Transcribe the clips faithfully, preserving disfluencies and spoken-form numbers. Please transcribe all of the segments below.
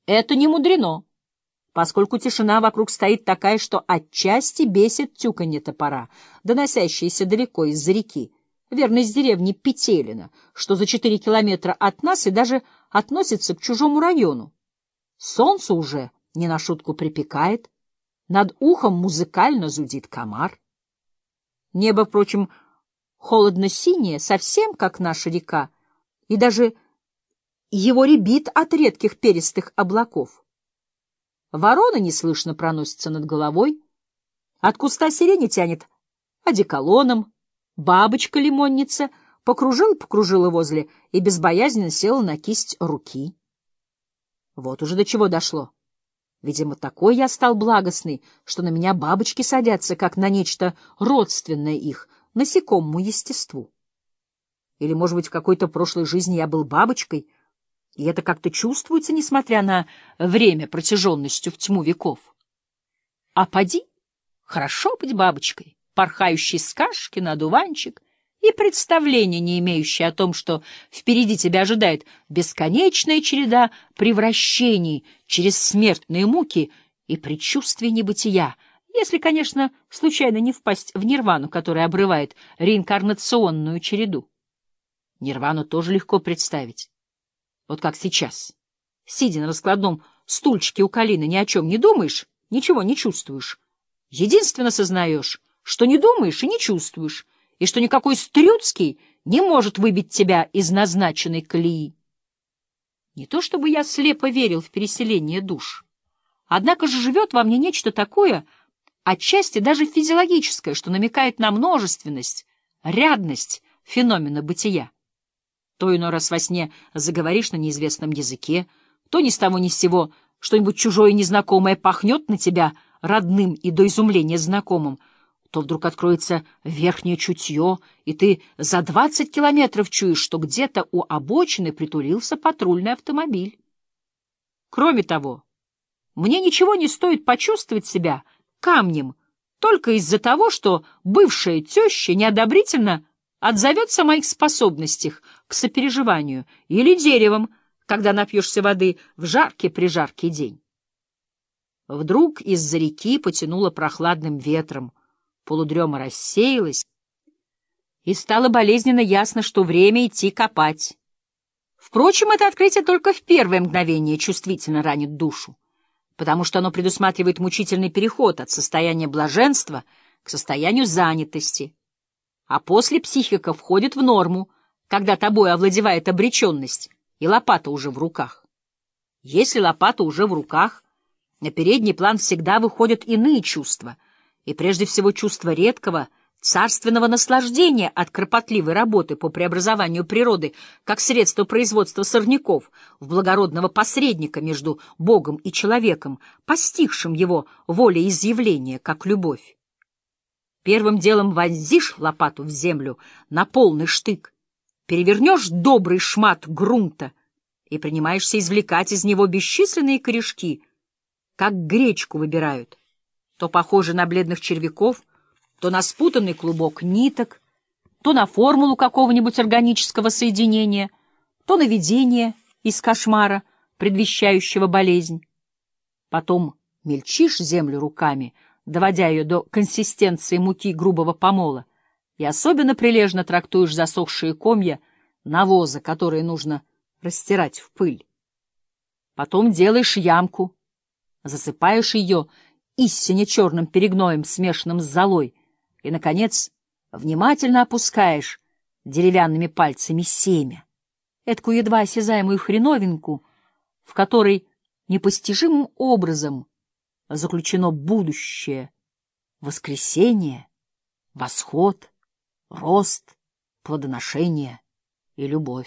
Это не мудрено, поскольку тишина вокруг стоит такая, что отчасти бесит тюканье топора, доносящееся далеко из-за реки, верно, из деревни Петелино, что за четыре километра от нас и даже относится к чужому району. Солнце уже не на шутку припекает, над ухом музыкально зудит комар. Небо, впрочем, холодно-синее, совсем как наша река, и даже его рябит от редких перистых облаков. Ворона неслышно проносится над головой, от куста сирени тянет одеколоном, бабочка-лимонница покружила-покружила возле и безбоязненно села на кисть руки. Вот уже до чего дошло. Видимо, такой я стал благостный, что на меня бабочки садятся, как на нечто родственное их, насекомому естеству. Или, может быть, в какой-то прошлой жизни я был бабочкой, и это как-то чувствуется, несмотря на время протяженностью в тьму веков. А поди, хорошо быть бабочкой, порхающей с кашки на одуванчик, и представления не имеющей о том, что впереди тебя ожидает бесконечная череда превращений через смертные муки и предчувствие небытия, если, конечно, случайно не впасть в нирвану, которая обрывает реинкарнационную череду. Нирвану тоже легко представить. Вот как сейчас. Сидя на раскладном стульчике у калины, ни о чем не думаешь, ничего не чувствуешь. Единственно сознаешь, что не думаешь и не чувствуешь, и что никакой Стрюцкий не может выбить тебя из назначенной колеи. Не то чтобы я слепо верил в переселение душ, однако же живет во мне нечто такое, отчасти даже физиологическое, что намекает на множественность, рядность феномена бытия. То иной раз во сне заговоришь на неизвестном языке, то ни с того ни с сего что-нибудь чужое и незнакомое пахнет на тебя родным и до изумления знакомым, то вдруг откроется верхнее чутье, и ты за двадцать километров чуешь, что где-то у обочины притулился патрульный автомобиль. Кроме того, мне ничего не стоит почувствовать себя камнем только из-за того, что бывшая теща неодобрительно отзовется о моих способностях к сопереживанию, или деревом, когда напьешься воды в жаркий-прижаркий день. Вдруг из-за реки потянуло прохладным ветром, полудрема рассеялась, и стало болезненно ясно, что время идти копать. Впрочем, это открытие только в первое мгновение чувствительно ранит душу, потому что оно предусматривает мучительный переход от состояния блаженства к состоянию занятости, а после психика входит в норму, когда тобой овладевает обреченность, и лопата уже в руках. Если лопата уже в руках, на передний план всегда выходят иные чувства, и прежде всего чувство редкого, царственного наслаждения от кропотливой работы по преобразованию природы как средство производства сорняков в благородного посредника между Богом и человеком, постигшим его волеизъявление как любовь. Первым делом вонзишь лопату в землю на полный штык, перевернешь добрый шмат грунта и принимаешься извлекать из него бесчисленные корешки, как гречку выбирают, то похоже на бледных червяков, то на спутанный клубок ниток, то на формулу какого-нибудь органического соединения, то на видение из кошмара, предвещающего болезнь. Потом мельчишь землю руками, доводя ее до консистенции муки грубого помола, и особенно прилежно трактуешь засохшие комья навоза, которые нужно растирать в пыль. Потом делаешь ямку, засыпаешь ее истине черным перегноем, смешанным с золой, и, наконец, внимательно опускаешь деревянными пальцами семя, эткую едва осязаемую хреновинку, в которой непостижимым образом заключено будущее, воскресение, восход, рост, плодоношение и любовь.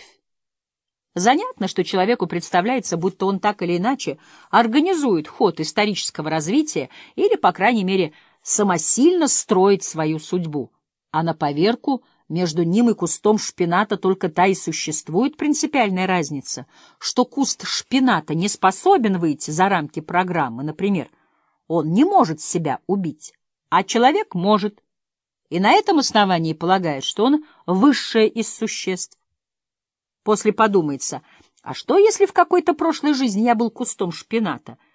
Занятно, что человеку представляется, будто он так или иначе организует ход исторического развития или, по крайней мере, самосильно строит свою судьбу, а на поверку между ним и кустом шпината только та и существует принципиальная разница, что куст шпината не способен выйти за рамки программы, например, он не может себя убить, а человек может, и на этом основании полагает, что он высшее из существ. После подумается, А что, если в какой-то прошлой жизни я был кустом шпината?